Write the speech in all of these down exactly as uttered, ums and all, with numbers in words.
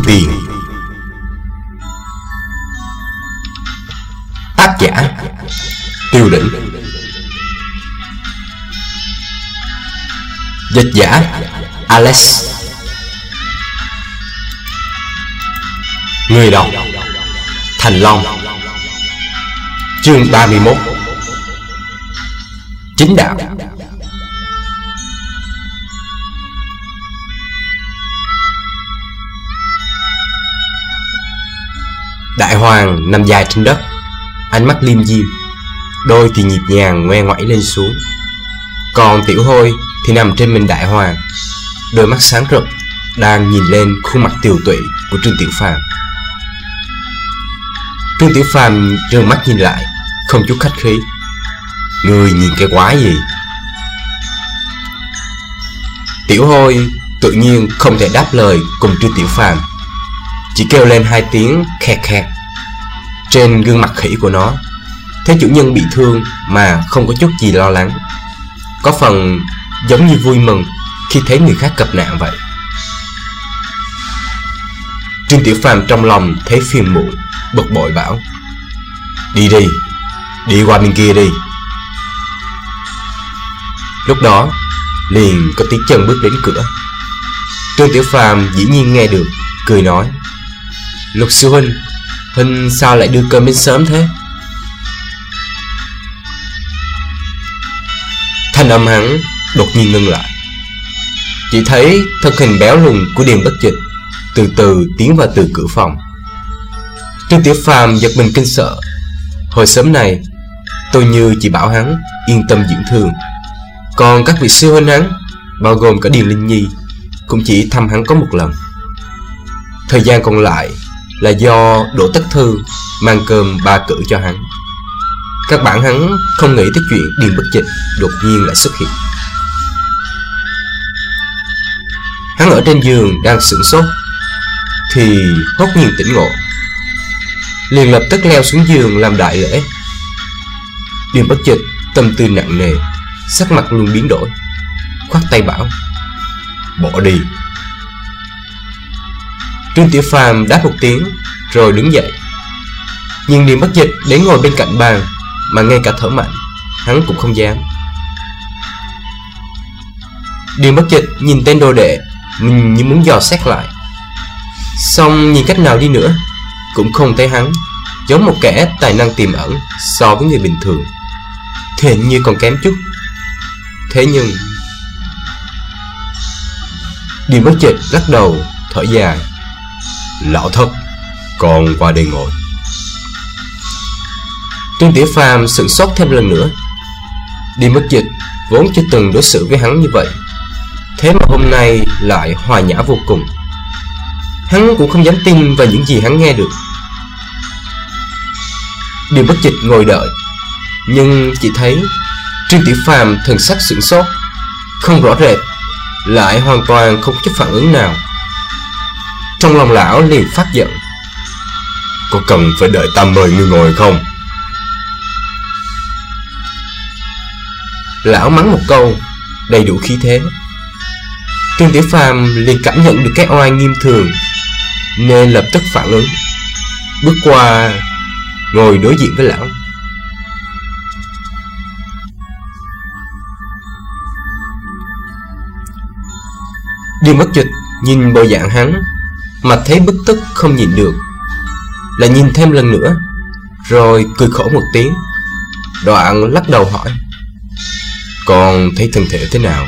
Thu Tiền. Tác giả Tiêu Đỉnh. Dịch giả Alex. Người đọc Thành Long. Chương ba mươi mốt. Chính đạo. Đại Hoàng nằm dài trên đất, ánh mắt liêm diêm, đôi thì nhịp nhàng ngoe ngoẩy lên xuống. Còn Tiểu Hôi thì nằm trên mình Đại Hoàng, đôi mắt sáng rực đang nhìn lên khuôn mặt tiều tụy của Trương Tiểu Phàm. Trương Tiểu Phàm trừng mắt nhìn lại, không chút khách khí. Người nhìn cái quái gì? Tiểu Hôi tự nhiên không thể đáp lời cùng Trương Tiểu Phàm, chỉ kêu lên hai tiếng khẹt khẹt. Trên gương mặt khỉ của nó thấy chủ nhân bị thương mà không có chút gì lo lắng, có phần giống như vui mừng khi thấy người khác gặp nạn vậy. Trương Tiểu Phàm trong lòng thấy phiền muộn, bực bội bảo: Đi đi, đi qua bên kia đi. Lúc đó liền có tiếng chân bước đến cửa. Trương Tiểu Phàm dĩ nhiên nghe được, cười nói: Lục sư huynh, huynh sao lại đưa cơm đến sớm thế? Thanh âm hắn đột nhiên ngưng lại. Chỉ thấy thân hình béo lùn của Điền Bất Dịch từ từ tiến vào từ cửa phòng. Trương Tiểu Phàm giật mình kinh sợ. Hồi sớm này tôi như chỉ bảo hắn yên tâm dưỡng thương, còn các vị sư huynh hắn, bao gồm cả Điền Linh Nhi, cũng chỉ thăm hắn có một lần. Thời gian còn lại là do Đỗ Tất Thư mang cơm ba cử cho hắn. Các bạn hắn không nghĩ tới chuyện Điền Bất Dịch đột nhiên lại xuất hiện. Hắn ở trên giường đang sửng sốt thì hốt nhiên tỉnh ngộ, liền lập tức leo xuống giường làm đại lễ. Điền Bất Dịch tâm tư nặng nề, sắc mặt luôn biến đổi, khoát tay bảo: Bỏ đi. Trương Tiểu Phàm đáp một tiếng rồi đứng dậy. Nhưng Điền Bất Dịch đến ngồi bên cạnh bàn, mà ngay cả thở mạnh hắn cũng không dám. Điền Bất Dịch nhìn tên đồ đệ mình như muốn dò xét lại, xong nhìn cách nào đi nữa cũng không thấy hắn giống một kẻ tài năng tiềm ẩn so với người bình thường, thì hình như còn kém chút. Thế nhưng Điền Bất Dịch lắc đầu thở dài: Lão thất, còn qua đây ngồi. Trương Tiểu Phàm sửng sốt thêm lần nữa. Điền Bất Dịch vốn chưa từng đối xử với hắn như vậy, thế mà hôm nay lại hòa nhã vô cùng. Hắn cũng không dám tin vào những gì hắn nghe được. Điền Bất Dịch ngồi đợi, nhưng chỉ thấy Trương Tiểu Phàm thần sắc sửng sốt, không rõ rệt, lại hoàn toàn không có chút phản ứng nào. Trong lòng lão liền phát giận: Có cần phải đợi ta mời ngươi ngồi không? Lão mắng một câu đầy đủ khí thế. Trương Tiểu Phàm liền cảm nhận được cái oai nghiêm thường, nên lập tức phản ứng, bước qua ngồi đối diện với lão. Điền Bất Dịch nhìn bộ dạng hắn, mà thấy bức tức không nhìn được, lại nhìn thêm lần nữa, rồi cười khổ một tiếng, đoạn lắc đầu hỏi: Còn thấy thân thể thế nào?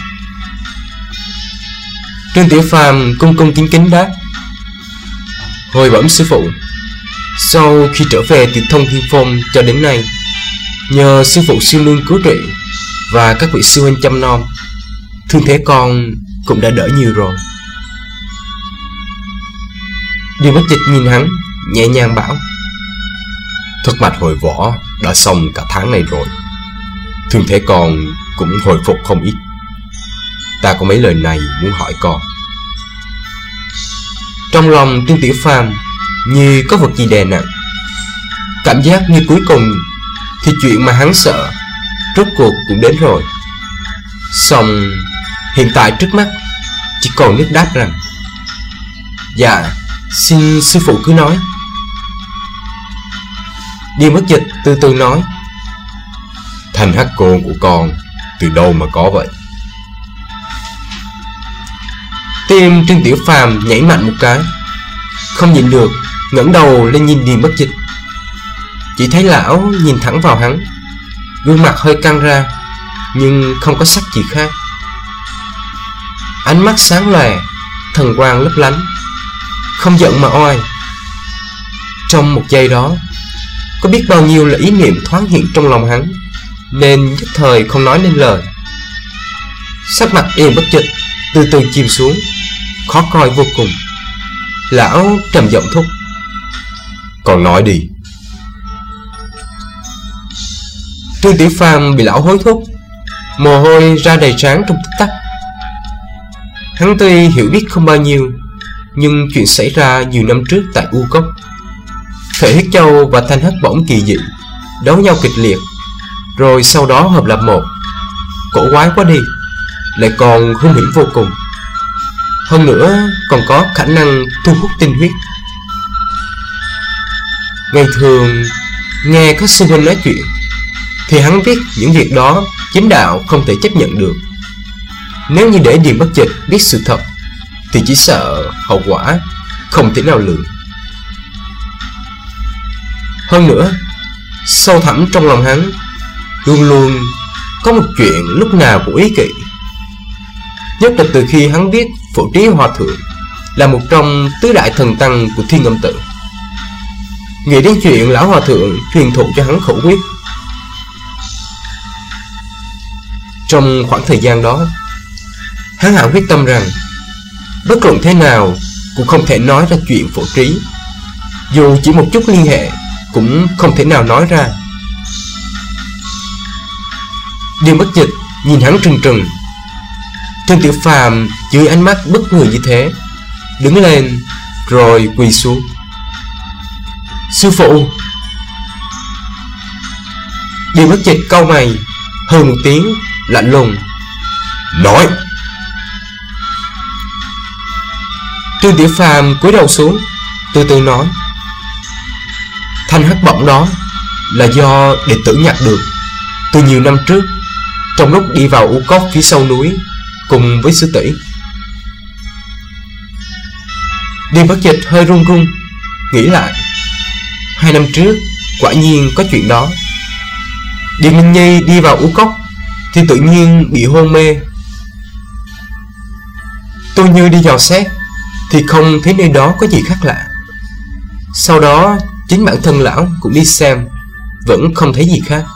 Trương Tiểu Phàm cung cung kính kính đáp: Hồi bẩm sư phụ, sau khi trở về từ Thông Thiên Phong cho đến nay, nhờ sư phụ siêu nương cứu trị và các vị sư huynh chăm nom, thương thế con cũng đã đỡ nhiều rồi. Điền Bất Dịch nhìn hắn, nhẹ nhàng bảo: Thất mạch hồi võ đã xong cả tháng này rồi, thương thế con cũng hồi phục không ít. Ta có mấy lời này muốn hỏi con. Trong lòng Trương Tiểu Phàm như có vật gì đè nặng, cảm giác như cuối cùng thì chuyện mà hắn sợ rốt cuộc cũng đến rồi. Xong hiện tại trước mắt chỉ còn nước đáp rằng: Dạ, Xin sư phụ cứ nói. Điền Bất Dịch từ từ nói: Thanh hắc côn của con từ đâu mà có vậy? Tim Trương Tiểu Phàm nhảy mạnh một cái, không nhịn được ngẩng đầu lên nhìn Điền Bất Dịch. Chỉ thấy lão nhìn thẳng vào hắn, gương mặt hơi căng ra, nhưng không có sắc gì khác. Ánh mắt sáng lòe, thần quang lấp lánh, không giận mà oai. Trong một giây đó, có biết bao nhiêu là ý niệm thoáng hiện trong lòng hắn, nên nhất thời không nói nên lời. Sắc mặt Điền Bất Dịch từ từ chìm xuống, khó coi vô cùng. Lão trầm giọng thúc: Còn nói đi. Trương Tiểu Phàm bị lão hối thúc, mồ hôi ra đầy trán trong tích tắc. Hắn tuy hiểu biết không bao nhiêu, nhưng chuyện xảy ra nhiều năm trước tại U Cốc, Thể Huyết Châu và Thanh Hắc Bổng kỳ dị đấu nhau kịch liệt, rồi sau đó hợp làm một, cổ quái quá đi, lại còn hung hiểm vô cùng. Hơn nữa còn có khả năng thu hút tinh huyết. Ngày thường nghe các sư huynh nói chuyện thì hắn biết những việc đó chính đạo không thể chấp nhận được. Nếu như để Điền Bất Dịch biết sự thật thì chỉ sợ hậu quả không thể nào lường. Hơn nữa, sâu thẳm trong lòng hắn luôn luôn có một chuyện lúc nào cũng ý kỵ. Nhất là từ khi hắn biết Phổ Trí Hòa Thượng là một trong tứ đại thần tăng của Thiên Âm Tự. Nghĩ đến chuyện lão Hòa Thượng truyền thụ cho hắn khẩu quyết. Trong khoảng thời gian đó, hắn hạ quyết tâm rằng bất luận thế nào cũng không thể nói ra chuyện Phổ Trí, dù chỉ một chút liên hệ cũng không thể nào nói ra. Điền Bất Dịch nhìn hắn trừng trừng. Trương Tiểu Phàm dưới ánh mắt bất người như thế, đứng lên rồi quỳ xuống: Sư phụ. Điền Bất Dịch cau mày, hừ một tiếng lạnh lùng: Nói. Trương Tiểu Phàm cúi đầu xuống, từ từ nói: Thanh hắc bổng đó là do đệ tử nhặt được từ nhiều năm trước, trong lúc đi vào U Cốc phía sau núi cùng với sư tỷ. Điền Bất Dịch hơi run run, nghĩ lại. Hai năm trước quả nhiên có chuyện đó. Điền Minh Nhi đi vào U Cốc thì tự nhiên bị hôn mê. Tôi như đi dò xét thì không thấy nơi đó có gì khác lạ. Sau đó chính bản thân lão cũng đi xem, vẫn không thấy gì khác.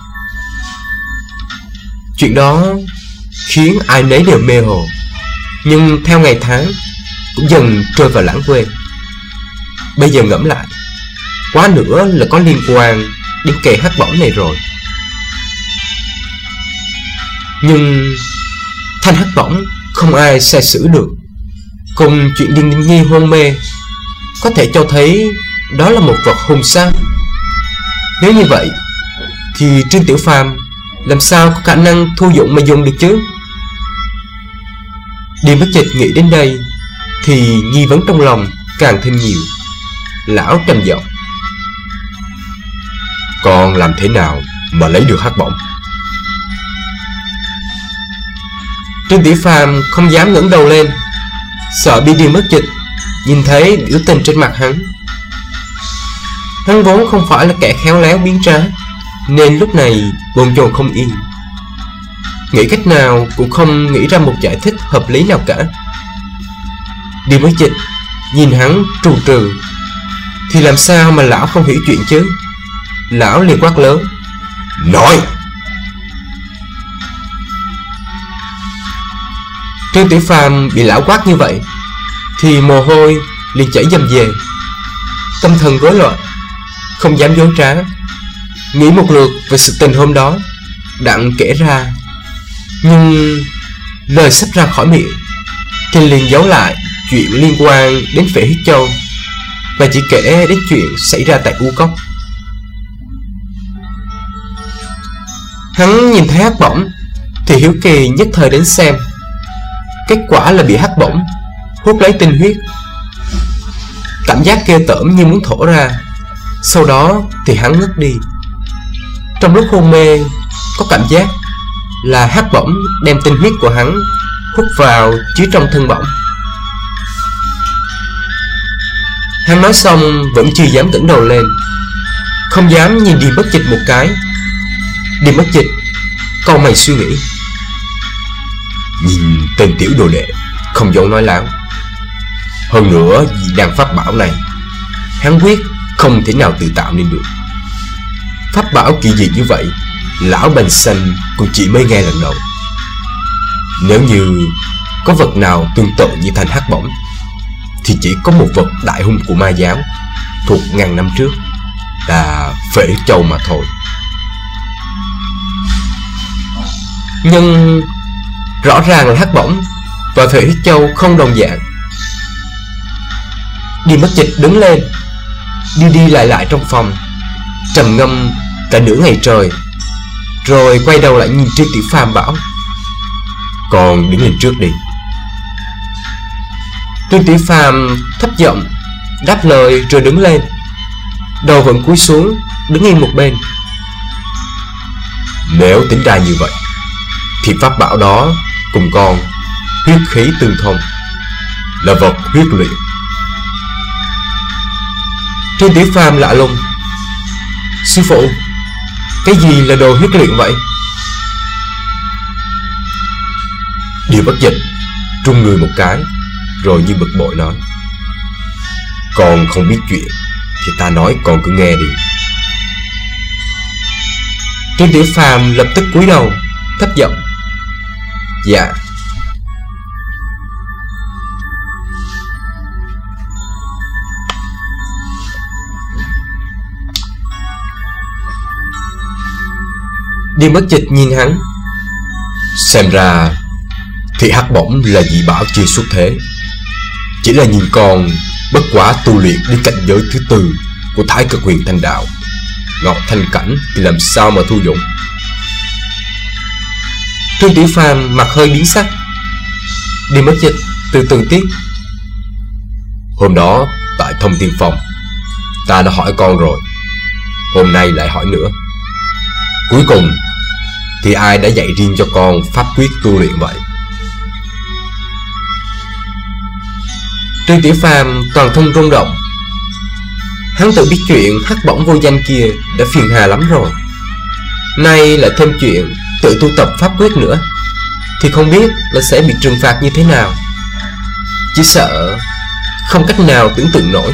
Chuyện đó khiến ai nấy đều mê hồ, nhưng theo ngày tháng cũng dần trôi vào lãng quên. Bây giờ ngẫm lại, quá nữa là có liên quan đến cây hắc bổng này rồi. Nhưng thanh hắc bổng không ai sai sử được, cùng chuyện Điền Minh Nhi hôn mê có thể cho thấy đó là một vật hung sát. Nếu như vậy thì Trương Tiểu Phàm làm sao có khả năng thu dụng mà dùng được chứ? Điền Bất Dịch nghĩ đến đây thì nghi vấn trong lòng càng thêm nhiều. Lão trầm giọng: Con làm thế nào mà lấy được hắc bổng? Trương Tiểu Phàm không dám ngẩng đầu lên, sợ bị Điền Bất Dịch nhìn thấy biểu tình trên mặt hắn. Hắn vốn không phải là kẻ khéo léo biến trá, nên lúc này bồn chồn không yên, nghĩ cách nào cũng không nghĩ ra một giải thích hợp lý nào cả. Điền Bất Dịch nhìn hắn trù trừ thì làm sao mà lão không hiểu chuyện chứ? Lão liền quát lớn: Nói! Trương Tiểu Phàm bị lão quát như vậy thì mồ hôi liền chảy dầm về, tâm thần rối loạn, không dám dối trá. Nghĩ một lượt về sự tình hôm đó, đặng kể ra, nhưng lời sắp ra khỏi miệng thì liền giấu lại chuyện liên quan đến Phệ Huyết Châu, và chỉ kể đến chuyện xảy ra tại U Cốc. Hắn nhìn thấy hắc bổng thì hiếu kỳ nhất thời đến xem. Kết quả là bị hắc bổng hút lấy tinh huyết. Cảm giác ghê tởm như muốn thổ ra. Sau đó thì hắn ngất đi. Trong lúc hôn mê, có cảm giác là hắc bổng đem tinh huyết của hắn hút vào chứa trong thân bổng. Hắn nói xong vẫn chưa dám ngẩng đầu lên, không dám nhìn Điền Bất Dịch một cái. Điền Bất Dịch cau mày suy nghĩ. Nhìn tên tiểu đồ đệ không giống nói láo. Hơn nữa vì đàn pháp bảo này, hắn quyết không thể nào tự tạo nên được. Pháp bảo kỳ dị như vậy, lão Bành Xanh cũng chỉ mới nghe lần đầu. Nếu như có vật nào tương tự như thanh hắc bổng thì chỉ có một vật đại hung của ma giáo thuộc ngàn năm trước, là Phệ Huyết Châu mà thôi. Nhưng rõ ràng là hắc bổng và Phệ Huyết Châu không đồng dạng. Điền Bất Dịch đứng lên, đi đi lại lại trong phòng, trầm ngâm cả nửa ngày trời, rồi quay đầu lại nhìn Trương Tiểu Phàm bảo: Con đứng lên trước đi. Trương Tiểu Phàm thấp giọng đáp lời rồi đứng lên, đầu vẫn cúi xuống, đứng yên một bên. Nếu tính ra như vậy thì pháp bảo đó cùng con huyết khí tương thông, là vật huyết luyện. Trương Tiểu Phàm lạ lùng: Sư phụ, cái gì là đồ huyết luyện vậy? Điền Bất Dịch trung người một cái, rồi như bực bội nói: Con không biết chuyện thì ta nói con cứ nghe đi. Trương Tiểu Phàm lập tức cúi đầu, thấp giọng: Dạ. Điền Bất Dịch nhìn hắn: Xem ra thì hắc bổng là dị bảo chưa xuất thế. Chỉ là nhìn con bất quá tu luyện đến cảnh giới thứ tư của Thái Cực Huyền Thanh Đạo, Ngọc Thanh Cảnh thì làm sao mà thu dụng. Trương Tiểu Phàm mặt hơi biến sắc. Điền Bất Dịch từ từ tiếp: Hôm đó tại Thông Tiên Phòng ta đã hỏi con rồi, hôm nay lại hỏi nữa. Cuối cùng thì ai đã dạy riêng cho con pháp quyết tu luyện vậy? Trương Tiểu Phàm toàn thân rung động. Hắn tự biết chuyện hắc bổng vô danh kia đã phiền hà lắm rồi, nay lại thêm chuyện tự tu tập pháp quyết nữa, thì không biết là sẽ bị trừng phạt như thế nào. Chỉ sợ không cách nào tưởng tượng nổi.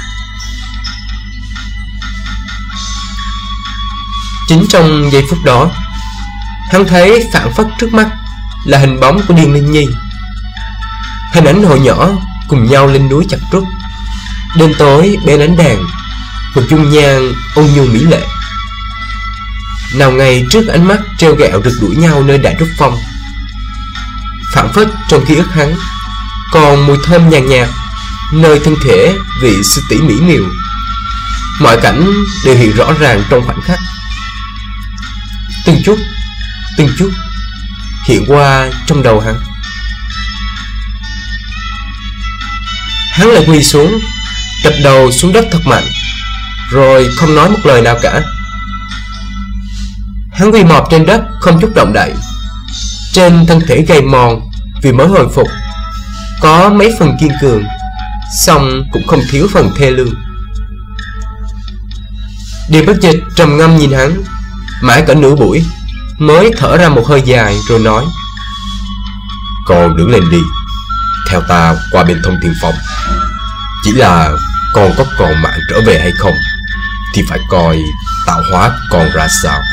Chính trong giây phút đó, hắn thấy phản phất trước mắt là hình bóng của Điền Linh Nhi. Hình ảnh hồi nhỏ cùng nhau lên núi chặt trúc, đêm tối bên ánh đèn, một dung nhan ôn nhu mỹ lệ. Nào ngày trước ánh mắt treo gẹo rượt đuổi nhau nơi Đại Trúc Phong. Phản phất trong ký ức hắn còn mùi thơm nhàn nhạt nơi thân thể vị sư tỷ mỹ miều. Mọi cảnh đều hiện rõ ràng trong khoảnh khắc, từng chút từng chút hiện qua trong đầu hắn. Hắn lại quỳ xuống, đập đầu xuống đất thật mạnh, rồi không nói một lời nào cả. Hắn quỳ mọp trên đất không chút động đậy. Trên thân thể gầy mòn vì mới hồi phục, có mấy phần kiên cường, song cũng không thiếu phần thê lương. Điền Bất Dịch trầm ngâm nhìn hắn mãi cả nửa buổi, mới thở ra một hơi dài rồi nói: Con đứng lên đi, theo ta qua bên Thông Thiên Phòng. Chỉ là con có còn mạng trở về hay không thì phải coi tạo hóa còn ra sao.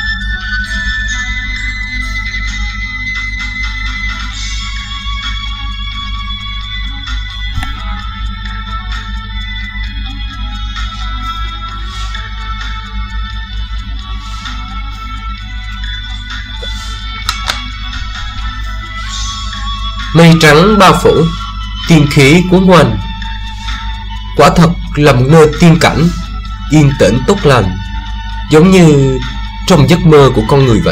Mây trắng bao phủ, tiên khí cuốn quanh. Quả thật là một nơi tiên cảnh, yên tĩnh tốt lành, giống như trong giấc mơ của con người vậy.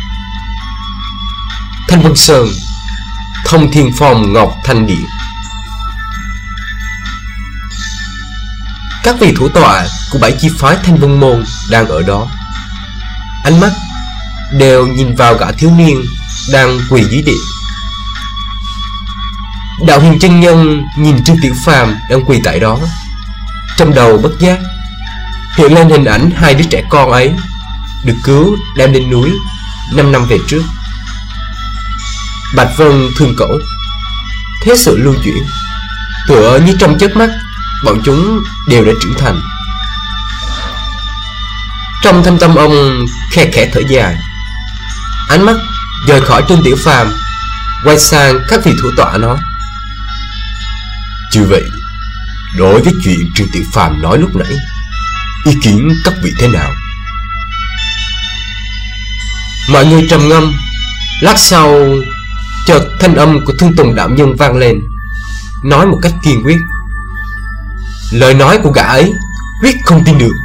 Thanh Vân Sơn, Thông Thiên Phong, Ngọc Thanh Điện. các vị thủ tọa của bảy chi phái Thanh Vân Môn đang ở đó. Ánh mắt đều nhìn vào gã thiếu niên đang quỳ dưới điện. Đạo Huyền chân nhân nhìn Trương Tiểu Phàm đang quỳ tại đó, trong đầu bất giác hiện lên hình ảnh hai đứa trẻ con ấy được cứu đem lên núi năm năm về trước. Bạch Vân thương cậu, thế sự lưu chuyển, tựa như trong chớp mắt bọn chúng đều đã trưởng thành. Trong thâm tâm ông khe khẽ thở dài, ánh mắt rời khỏi Trương Tiểu Phàm, quay sang các vị thủ tọa nói: Chư vị, đối với chuyện Trương Tiểu Phàm nói lúc nãy, ý kiến các vị thế nào? Mọi người trầm ngâm. Lát sau, chợt thanh âm của Thương Tùng đạo nhân vang lên, nói một cách kiên quyết: lời nói của gã ấy quyết không tin được.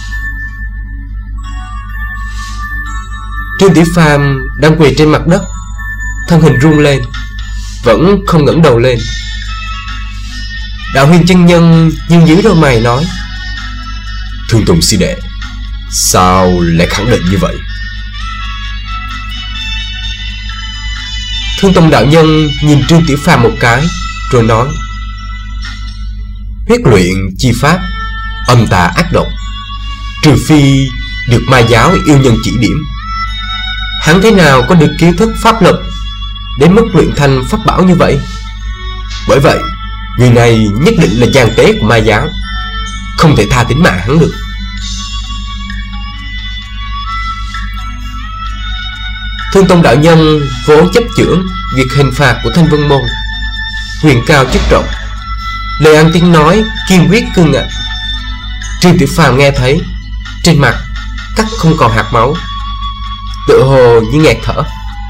Trương Tiểu Phàm đang quỳ trên mặt đất, thân hình run lên, vẫn không ngẩng đầu lên. Đạo Huyền chân nhân nhưng dưới đôi mày nói: Thương Tùng sư đệ, sao lại khẳng định như vậy? Thương Tùng đạo nhân nhìn Trương Tiểu Phàm một cái, rồi nói: huyết luyện chi pháp âm tà ác độc, trừ phi được ma giáo yêu nhân chỉ điểm, hắn thế nào có được kiến thức pháp lực đến mức luyện thành pháp bảo như vậy. Bởi vậy người này nhất định là gian tế của ma giáo, không thể tha tính mạng hắn được. Thương Tông đạo nhân vốn chấp chưởng việc hình phạt của Thanh Vân Môn, quyền cao chức trọng, lời ăn tiếng nói kiên quyết cương ngạnh. Trương Tiểu Phàm nghe thấy, trên mặt cắt không còn hạt máu, tựa hồ như nghẹt thở.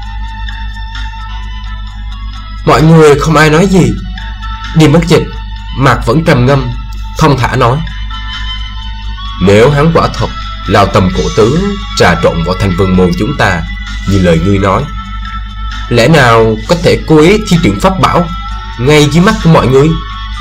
Mọi người không ai nói gì. Điềm Bất Dịch mặt vẫn trầm ngâm, thông thả nói: nếu hắn quả thật lao tâm cổ tướng trà trộn vào Thanh Vân Môn chúng ta như lời ngươi nói, lẽ nào có thể cố ý thi triển pháp bảo ngay dưới mắt của mọi người?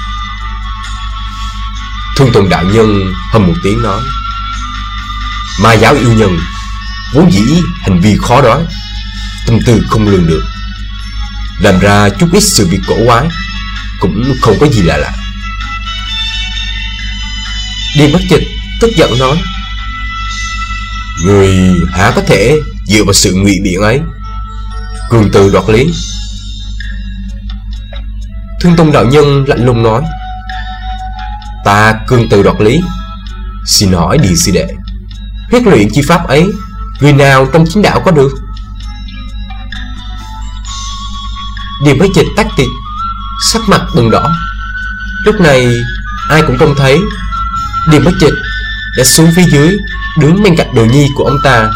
Thương Tùng đạo nhân hầm một tiếng nói: ma giáo yêu nhân vốn dĩ hành vi khó đoán, tâm tư không lường được, làm ra chút ít sự việc cổ quái cũng không có gì lạ lạ. Điềm Bất Dịch tức giận nói: người há có thể dựa vào sự ngụy biện ấy cường từ đoạt lý? Thương Tông đạo nhân lạnh lùng nói: ta cường từ đoạt lý? Xin hỏi Điền sư đệ, huyết luyện chi pháp ấy người nào trong chính đạo có được? Điềm Bất Dịch tách tịch, sắc mặt bừng đỏ. Lúc này ai cũng trông thấy Điềm Bất Dịch đã xuống phía dưới, đứng bên cạnh đồ nhi của ông ta.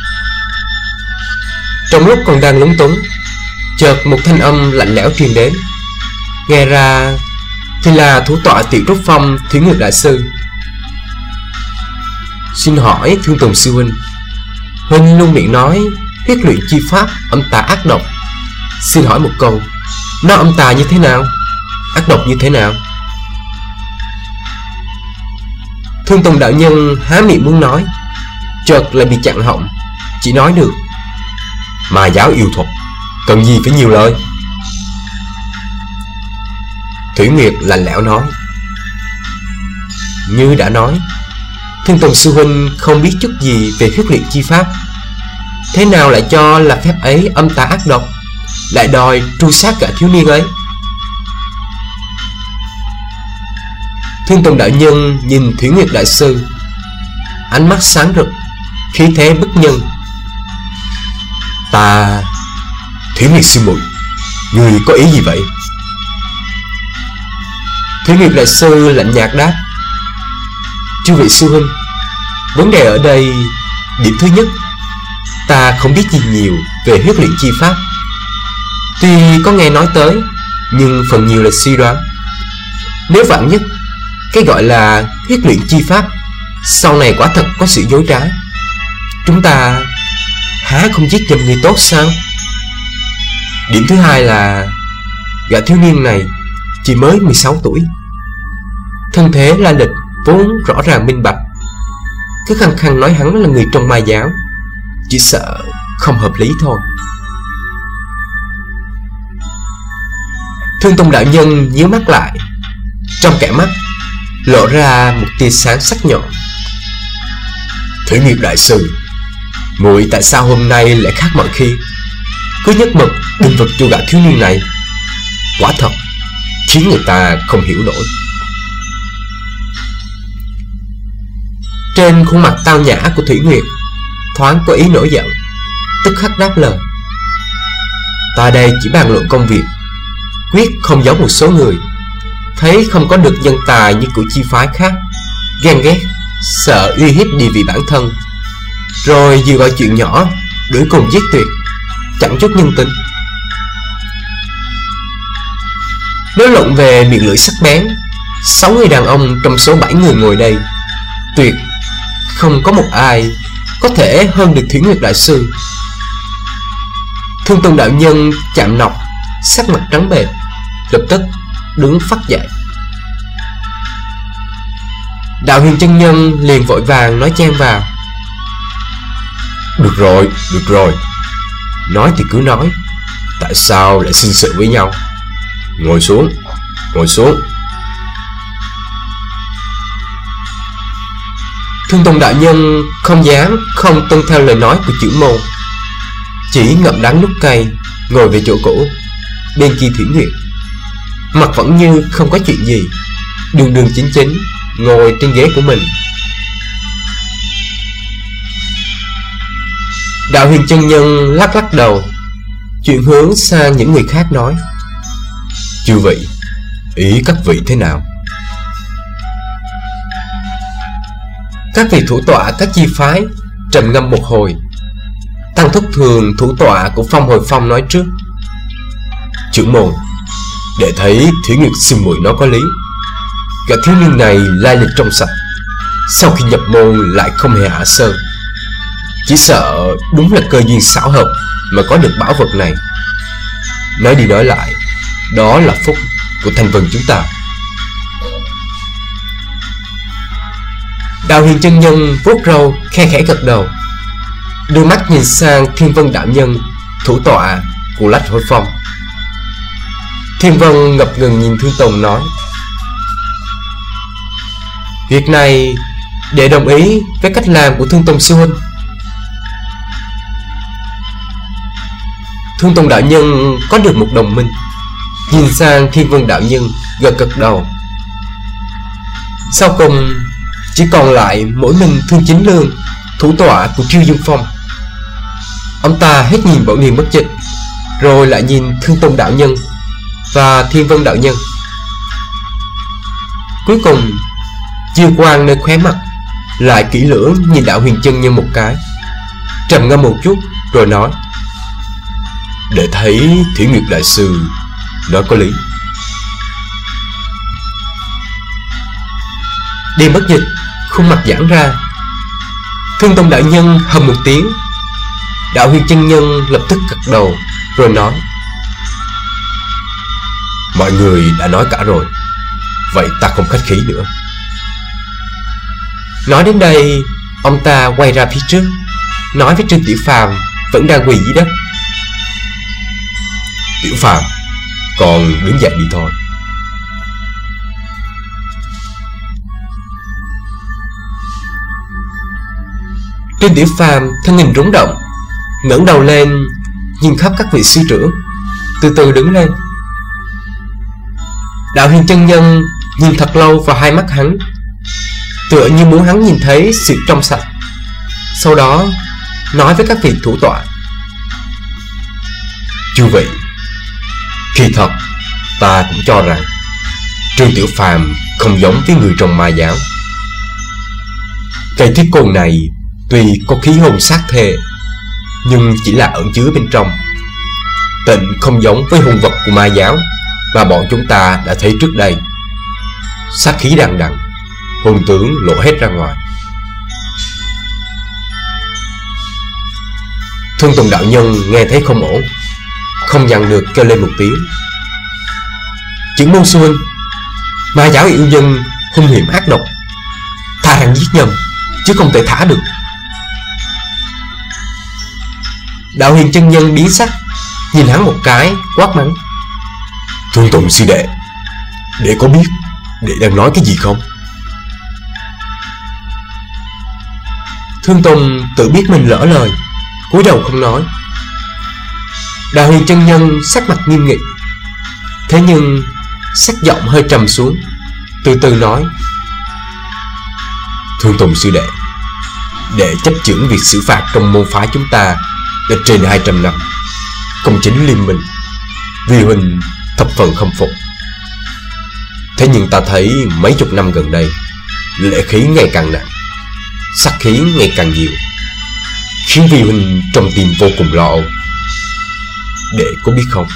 Trong lúc còn đang lúng túng, chợt một thanh âm lạnh lẽo truyền đến, nghe ra thì là thủ tọa Tiểu Trúc Phong Thủy Nguyệt đại sư. Xin hỏi Thương Tùng sư huynh, huynh luôn miệng nói huyết luyện chi pháp âm tà ác độc, xin hỏi một câu, nó âm tà như thế nào, ác độc như thế nào? Thương Tùng đạo nhân há miệng muốn nói, chợt lại bị chặn họng, chỉ nói được: ma giáo yêu thuật cần gì phải nhiều lời. Thủy Nguyệt lạnh lẽo nói: như đã nói, Thương Tùng sư huynh không biết chút gì về huyết luyện chi pháp, thế nào lại cho là phép ấy âm tà ác độc, lại đòi tru sát cả thiếu niên ấy? Thương Tùng đạo nhân nhìn Thủy Nguyệt đại sư, ánh mắt sáng rực, khí thế bất nhân. Ta... Thủy Nguyệt sư muội, người có ý gì vậy? Thủy Nguyệt đại sư lạnh nhạt đáp: chư vị sư huynh, vấn đề ở đây, điểm thứ nhất, ta không biết gì nhiều về huyết luyện chi pháp. Tuy có nghe nói tới, nhưng phần nhiều là suy đoán. Nếu vạn nhất cái gọi là huyết luyện chi pháp sau này quả thật có sự dối trá, chúng ta há không giết nhầm người tốt sao? Điểm thứ hai là gã thiếu niên này chỉ mới mười sáu tuổi, thân thế la lịch vốn rõ ràng minh bạch, cứ khăng khăng nói hắn là người trong ma giáo, chỉ sợ không hợp lý thôi. Thương Tùng đạo nhân nhíu mắt lại, trong kẽ mắt lộ ra một tia sáng sắc nhọn. Thủy Nguyệt đại sư, muội tại sao hôm nay lại khác mọi khi, cứ nhất mực binh vực chu gã thiếu niên này? Quả thật khiến người ta không hiểu nổi. Trên khuôn mặt tao nhã của Thủy Nguyệt thoáng có ý nổi giận, tức khắc đáp lời: Ta đây chỉ bàn luận công việc, quyết không giống một số người thấy không có được nhân tài như của chi phái khác, ghen ghét, sợ uy hiếp địa vị bản thân, rồi vừa gọi chuyện nhỏ đuổi cùng giết tuyệt, chẳng chút nhân tính. Nói luận về miệng lưỡi sắc bén, sáu người đàn ông trong số bảy người ngồi đây, tuyệt không có một ai có thể hơn được Thủy Nguyệt đại sư. Thương Tùng đạo nhân chạm nọc, sắc mặt trắng bệch, lập tức đứng phắt dậy. Đạo Huyền chân nhân liền vội vàng nói chen vào: Được rồi, được rồi, nói thì cứ nói, tại sao lại sinh sự với nhau? Ngồi xuống, ngồi xuống. Thương Tùng đạo nhân không dám không tuân theo lời nói của trưởng môn, chỉ ngậm đắng nuốt cay ngồi về chỗ cũ. Bên kia Thủy Nguyệt mặt vẫn như không có chuyện gì, đường đường chính chính ngồi trên ghế của mình. Đạo Huyền chân nhân lắc lắc đầu, chuyển hướng sang những người khác nói: Chư vị, ý các vị thế nào? Các vị thủ tọa các chi phái trầm ngâm một hồi. Tăng Thúc Thường, thủ tọa của Phong Hồi Phong nói trước: Trưởng môn, để thấy Thủy Nguyệt sư muội nó có lý. Gã thiếu niên này lai lịch trong sạch, sau khi nhập môn lại không hề hạ sơn, chỉ sợ đúng là cơ duyên xảo hợp mà có được bảo vật này. Nói đi nói lại, đó là phúc của Thanh Vân chúng ta. Đạo Huyền chân nhân vuốt râu khe khẽ gật đầu, đưa mắt nhìn sang Thiên Vân đạo nhân, thủ tọa của Lách Hối Phong. Thiên Vân ngập ngừng nhìn Thương Tùng nói: Việc này để đồng ý với cách làm của Thương Tùng sư huynh. Thương Tùng đạo nhân có được một đồng minh, nhìn sang Thiên Vân đạo nhân gật gật đầu. Sau cùng chỉ còn lại mỗi mình Thương Chính Lương, thủ tọa của Triêu Dương Phong. Ông ta hết nhìn Bảo Niệm Bất Dịch, rồi lại nhìn Thương Tùng đạo nhân và Thiên Vân đạo nhân. Cuối cùng chiêu quang nơi khóe mặt lại kỹ lưỡng nhìn Đạo Huyền chân nhân một cái, trầm ngâm một chút rồi nói: Để thấy Thủy Nguyệt đại sư nói có lý. Điềm Bất Dịch khuôn mặt giãn ra. Thương Tùng đạo nhân hầm một tiếng. Đạo Huyền chân nhân lập tức gật đầu rồi nói: Mọi người đã nói cả rồi, vậy ta không khách khí nữa. Nói đến đây, ông ta quay ra phía trước, nói với Trương Tiểu Phàm vẫn đang quỳ dưới đất: Tiểu Phàm, còn đứng dậy đi thôi. Trương Tiểu Phàm thân hình rúng động, ngẩng đầu lên nhìn khắp các vị sư trưởng, từ từ đứng lên. Đạo Huyền chân nhân nhìn thật lâu vào hai mắt hắn, tựa như muốn hắn nhìn thấy sự trong sạch. Sau đó nói với các vị thủ tọa: Chư vị, kỳ thật ta cũng cho rằng Trương Tiểu Phàm không giống với người trong ma giáo. Cây thiết côn này tuy có khí hồn sát thề, nhưng chỉ là ẩn chứa bên trong, tịnh không giống với hung vật của ma giáo mà bọn chúng ta đã thấy trước đây. Sát khí đằng đằng, hồn tướng lộ hết ra ngoài. Thương Tùng đạo nhân nghe thấy không ổn, không dằn được kêu lên một tiếng: Trưởng môn sư huynh, ma giáo yêu nhân hung hiểm ác độc, mang giết nhầm, chứ không thể thả được. Đạo Hiền chân nhân biến sắc, nhìn hắn một cái, quát mắng: Thương Tùng sư đệ, đệ có biết đệ đang nói cái gì không? Thương Tùng tự biết mình lỡ lời, cúi đầu không nói. Đạo Hiền chân nhân sắc mặt nghiêm nghị, thế nhưng sắc giọng hơi trầm xuống, từ từ nói: Thương Tùng sư đệ, đệ chấp chưởng việc xử phạt trong môn phái chúng ta đã trên hai trăm năm, công chính liên minh, vì huynh thập phần khâm phục. Thế nhưng ta thấy mấy chục năm gần đây, lệ khí ngày càng nặng, sát khí ngày càng nhiều, khiến vi huynh trong tim vô cùng lo âu. Đệ có biết không?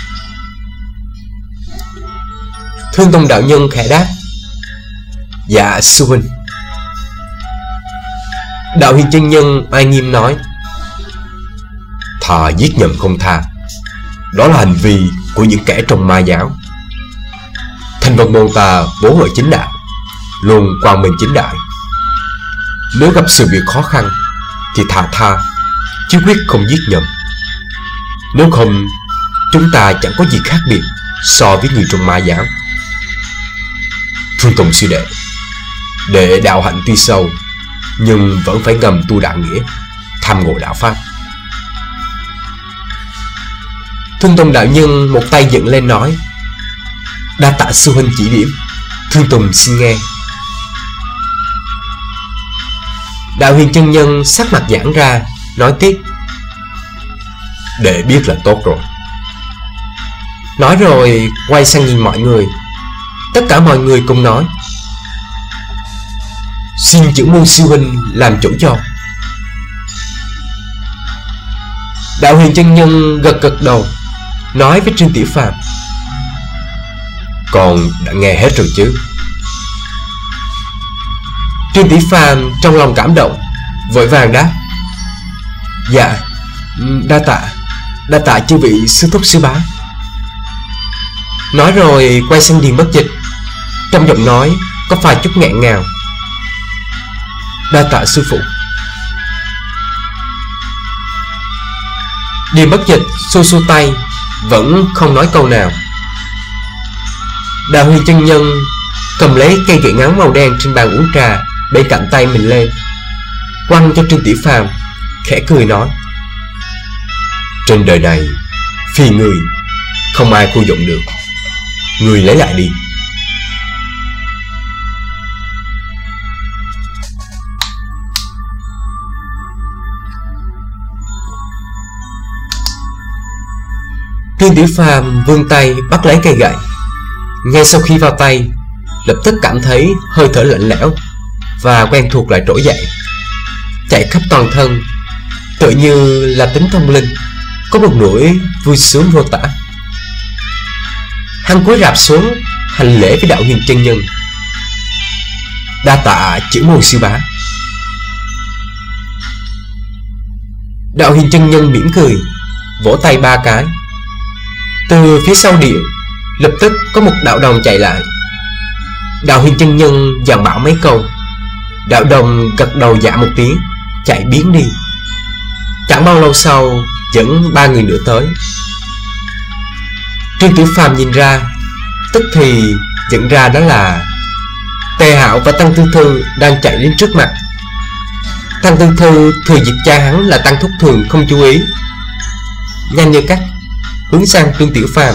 Thương Tông đạo nhân khẽ đáp: Dạ sư huynh. Đạo Hiền chân nhân oai nghiêm nói: Thà giết nhầm không tha, đó là hành vi của những kẻ trong ma giáo. Thanh Vân môn ta vốn ở chính đạo, luôn quang minh chính đại. Nếu gặp sự việc khó khăn thì thà tha, chứ quyết không giết nhầm. Nếu không, chúng ta chẳng có gì khác biệt so với người trong ma giáo. Thương Tùng sư đệ, đệ đạo hạnh tuy sâu, nhưng vẫn phải ngầm tu đạo nghĩa, tham ngộ đạo pháp. Thương Tùng đạo nhân một tay dựng lên nói: Đa tạ sư huynh chỉ điểm, Thương Tùng xin nghe. Đạo Huyền chân nhân sắc mặt giãn ra, nói tiếp: Đệ biết là tốt rồi. Nói rồi quay sang nhìn mọi người. Tất cả mọi người cùng nói: Xin chữ môn sư huynh làm chủ cho. Đạo Huyền chân nhân gật gật đầu, nói với Trương Tiểu Phàm: Con đã nghe hết rồi chứ? Trương Tiểu Phàm trong lòng cảm động, vội vàng đáp: Dạ, đa tạ, đa tạ chư vị sư thúc sư bá. Nói rồi quay sang Điền Bất Dịch, trong giọng nói có vài chút nghẹn ngào: Đa tạ sư phụ. Điền Bất Dịch xua xua tay, vẫn không nói câu nào. Đạo Huyền chân nhân cầm lấy cây gậy ngắn màu đen trên bàn uống trà bên cạnh tay mình lên, quăng cho Trương Tiểu Phàm, khẽ cười nói: Trên đời này, phi người không ai khu dụng được, người lấy lại đi. Trương Tiểu Phàm vươn tay bắt lấy cây gậy. Ngay sau khi vào tay, lập tức cảm thấy hơi thở lạnh lẽo và quen thuộc lại trỗi dậy, chạy khắp toàn thân, tự như là tính thông linh, có một nỗi vui sướng vô tả. Hắn cúi rạp xuống hành lễ với Đạo Huyền chân nhân: Đa tạ chữ môn sư bá. Đạo Huyền chân nhân mỉm cười, vỗ tay ba cái. Từ phía sau điện lập tức có một đạo đồng chạy lại. Đạo Huyền chân nhân dàn bảo mấy câu, đạo đồng gật đầu dạ một tiếng, chạy biến đi. Chẳng bao lâu sau, dẫn ba người nữa tới. Trương Tiểu Phàm nhìn ra, tức thì nhận ra đó là Tề Hạo và Tăng Tư Thư đang chạy đến trước mặt. Tăng Tư Thư thừa dịp cha hắn là Tăng Thúc Thường không chú ý, nhanh như cắt hướng sang Trương Tiểu Phàm,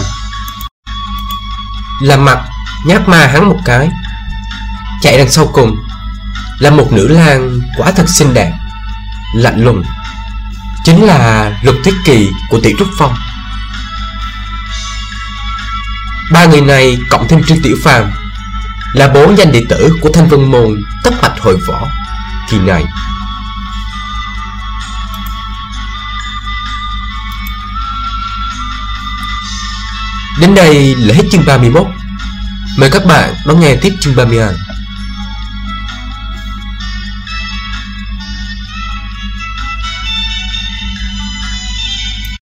làm mặt nháp ma hắn một cái. Chạy đằng sau cùng là một nữ lang quả thật xinh đẹp, lạnh lùng, chính là Lục Tuyết Kỳ của Tỷ Trúc Phong. Ba người này cộng thêm Trương Tiểu Phàm là bốn danh đệ tử của Thanh Vân môn tất mạch hội võ kỳ này. Đến đây là hết chương ba mươi mốt. Mời các bạn đón nghe tiếp chương ba mươi hai.